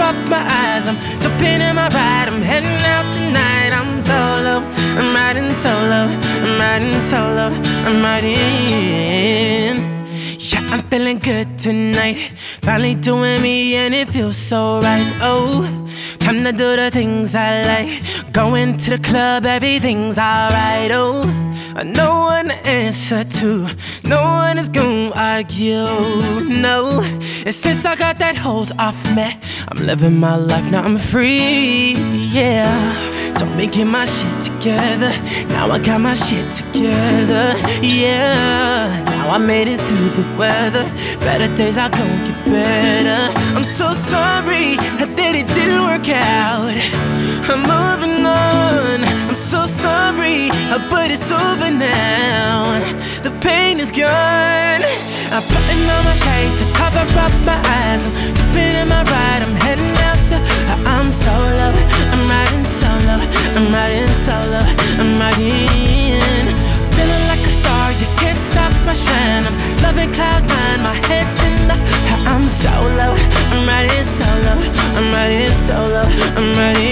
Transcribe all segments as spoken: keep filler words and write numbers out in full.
up my eyes. I'm jumping in my ride, I'm heading out tonight. I'm solo, I'm riding solo, I'm riding solo, I'm riding. Yeah, I'm feeling good tonight. Finally doing me and it feels so right. Oh, time to do the things I like. Going to the club, everything's alright. Oh, no one to answer to, no one is gonna argue. No, and since I got that hold off me, I'm living my life, now I'm free. Yeah, told me get my shit together. Now I got my shit together. Yeah, now I made it through the weather. Better days are gonna get better. I'm so sorry that it didn't work out. I'm moving on. I'm so sorry, but it's over now. The pain is gone. I'm putting on my shades to cover up my eyes. I'm jumping in my ride, I'm heading out to I'm solo, I'm riding solo, I'm riding solo, I'm riding. Feeling like a star, you can't stop my shine. I'm loving cloud nine, my head's in the I'm solo, I'm riding solo, I'm riding solo, I'm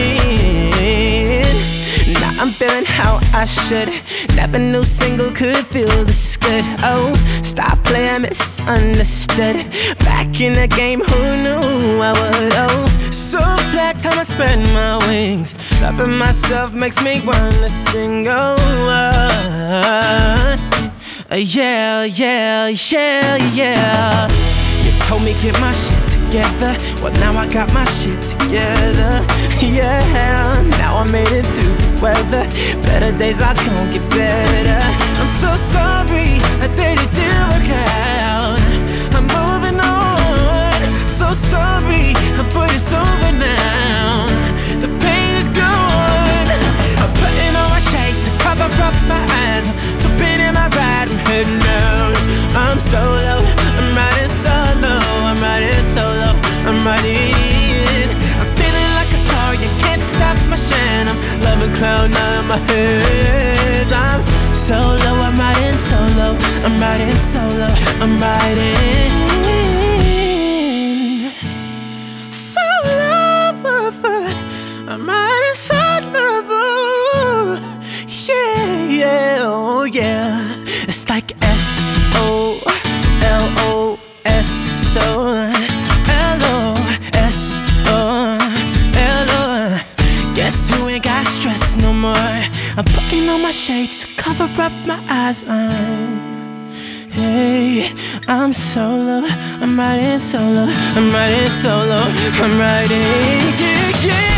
riding. Now I'm feeling how I should. Never knew single could feel this good. Oh, stop playing misunderstood. Back in the game, who knew I would? Oh, so flat, time I spread my wings. Loving myself makes me wanna sing. Oh, uh, uh, yeah, yeah, yeah, yeah. You told me get my shit together. Well, now I got my shit together. Yeah, now I made it through the weather. Better days are gonna get better. I'm so sorry that it didn't work out. I'm moving on. So sorry, but it's over now. The pain is gone. I'm putting on my shades to cover up my eyes. I'm jumping in my ride, I'm heading out. I'm solo, I'm riding solo, I'm riding solo, I'm riding. I'm feeling like a star, you can't stop my shine. I'm loving cloud nine in my head. I'm solo, I'm riding solo, I'm riding solo, I'm riding. Solo, I'm riding solo. Yeah, yeah, oh yeah. It's like S O L O S O L O S O L O. Guess who ain't got stress no more? I'm putting on my shades to cover up my eyes. I'm, hey, I'm solo, I'm riding solo, I'm riding solo, I'm riding, yeah, yeah.